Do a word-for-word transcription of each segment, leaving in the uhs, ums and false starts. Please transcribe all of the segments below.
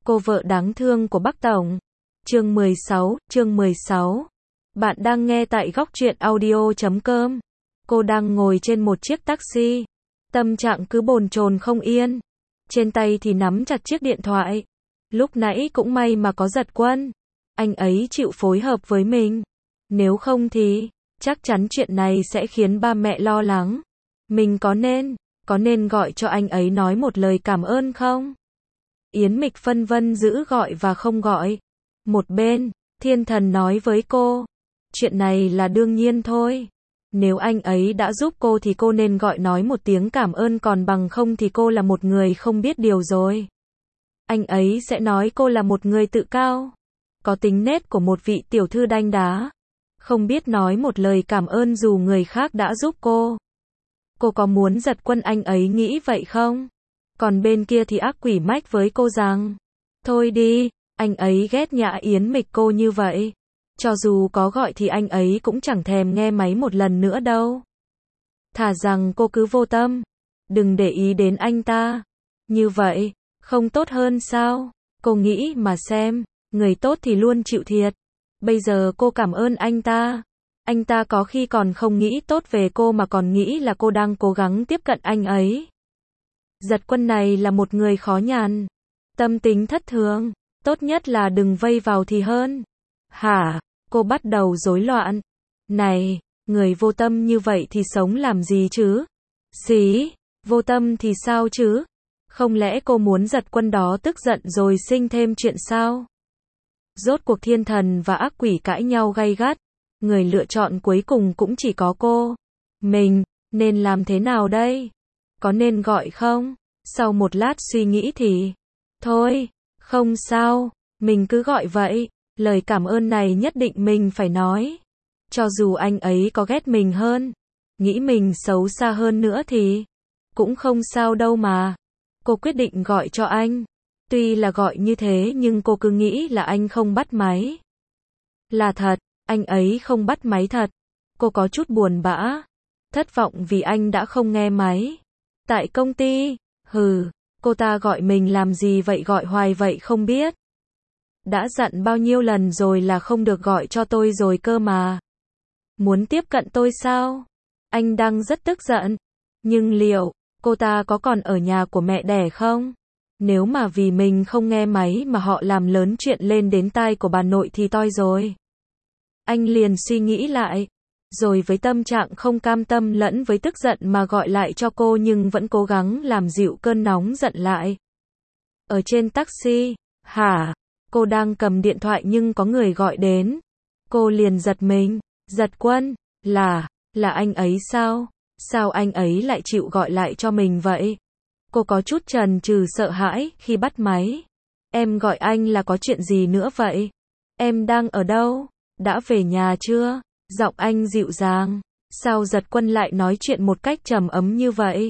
Cô vợ đáng thương của Bắc Tổng. Chương mười sáu, chương mười sáu. Bạn đang nghe tại góc truyện audio chấm com. Cô đang ngồi trên một chiếc taxi. Tâm trạng cứ bồn chồn không yên. Trên tay thì nắm chặt chiếc điện thoại. Lúc nãy cũng may mà có Giật Quân. Anh ấy chịu phối hợp với mình. Nếu không thì, chắc chắn chuyện này sẽ khiến ba mẹ lo lắng. Mình có nên, có nên gọi cho anh ấy nói một lời cảm ơn không? Yến Mịch phân vân giữ gọi và không gọi. Một bên, Thiên Thần nói với cô. Chuyện này là đương nhiên thôi. Nếu anh ấy đã giúp cô thì cô nên gọi nói một tiếng cảm ơn, còn bằng không thì cô là một người không biết điều rồi. Anh ấy sẽ nói cô là một người tự cao. Có tính nết của một vị tiểu thư đanh đá. Không biết nói một lời cảm ơn dù người khác đã giúp cô. Cô có muốn Giật Quân anh ấy nghĩ vậy không? Còn bên kia thì ác quỷ mách với cô rằng, thôi đi, anh ấy ghét nhã Yến Mịch cô như vậy. Cho dù có gọi thì anh ấy cũng chẳng thèm nghe máy một lần nữa đâu. Thà rằng cô cứ vô tâm, đừng để ý đến anh ta. Như vậy, không tốt hơn sao? Cô nghĩ mà xem, người tốt thì luôn chịu thiệt. Bây giờ cô cảm ơn anh ta. Anh ta có khi còn không nghĩ tốt về cô mà còn nghĩ là cô đang cố gắng tiếp cận anh ấy. Giật Quân này là một người khó nhằn, tâm tính thất thường, tốt nhất là đừng vây vào thì hơn. Hả? Cô bắt đầu rối loạn. Này, người vô tâm như vậy thì sống làm gì chứ? Xí, vô tâm thì sao chứ? Không lẽ cô muốn Giật Quân đó tức giận rồi sinh thêm chuyện sao? Rốt cuộc Thiên Thần và ác quỷ cãi nhau gay gắt. Người lựa chọn cuối cùng cũng chỉ có cô. Mình, nên làm thế nào đây? Có nên gọi không? Sau một lát suy nghĩ thì, thôi, không sao, mình cứ gọi vậy. Lời cảm ơn này nhất định mình phải nói. Cho dù anh ấy có ghét mình hơn, nghĩ mình xấu xa hơn nữa thì, cũng không sao đâu mà. Cô quyết định gọi cho anh. Tuy là gọi như thế nhưng cô cứ nghĩ là anh không bắt máy. Là thật, anh ấy không bắt máy thật. Cô có chút buồn bã, thất vọng vì anh đã không nghe máy. Tại công ty, hừ, cô ta gọi mình làm gì vậy, gọi hoài vậy không biết. Đã dặn bao nhiêu lần rồi là không được gọi cho tôi rồi cơ mà. Muốn tiếp cận tôi sao? Anh đang rất tức giận. Nhưng liệu, cô ta có còn ở nhà của mẹ đẻ không? Nếu mà vì mình không nghe máy mà họ làm lớn chuyện lên đến tai của bà nội thì toi rồi. Anh liền suy nghĩ lại. Rồi với tâm trạng không cam tâm lẫn với tức giận mà gọi lại cho cô, nhưng vẫn cố gắng làm dịu cơn nóng giận lại. Ở trên taxi, hả? Cô đang cầm điện thoại nhưng có người gọi đến. Cô liền giật mình. Giật Quân, là, là anh ấy sao? Sao anh ấy lại chịu gọi lại cho mình vậy? Cô có chút chần chừ sợ hãi khi bắt máy. Em gọi anh là có chuyện gì nữa vậy? Em đang ở đâu? Đã về nhà chưa? Giọng anh dịu dàng. Sao Giật Quân lại nói chuyện một cách trầm ấm như vậy?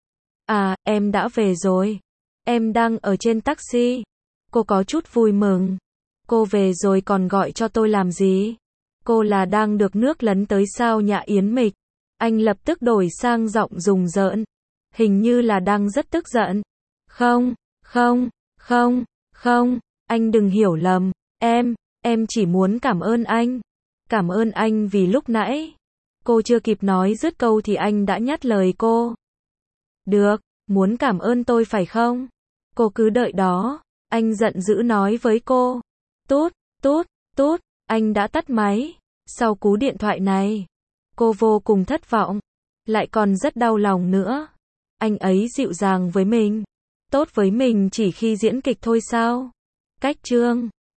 À, em đã về rồi. Em đang ở trên taxi. Cô có chút vui mừng. Cô về rồi còn gọi cho tôi làm gì? Cô là đang được nước lấn tới sao nhã Yến Mịch? Anh lập tức đổi sang giọng rùng rợn. Hình như là đang rất tức giận. Không, không, không, không, anh đừng hiểu lầm. Em, em chỉ muốn cảm ơn anh. Cảm ơn anh vì lúc nãy. Cô chưa kịp nói dứt câu thì anh đã nhắt lời cô. Được, muốn cảm ơn tôi phải không? Cô cứ đợi đó. Anh giận dữ nói với cô. Tút, tút, tút, anh đã tắt máy. Sau cú điện thoại này, cô vô cùng thất vọng. Lại còn rất đau lòng nữa. Anh ấy dịu dàng với mình, tốt với mình chỉ khi diễn kịch thôi sao? Cách chương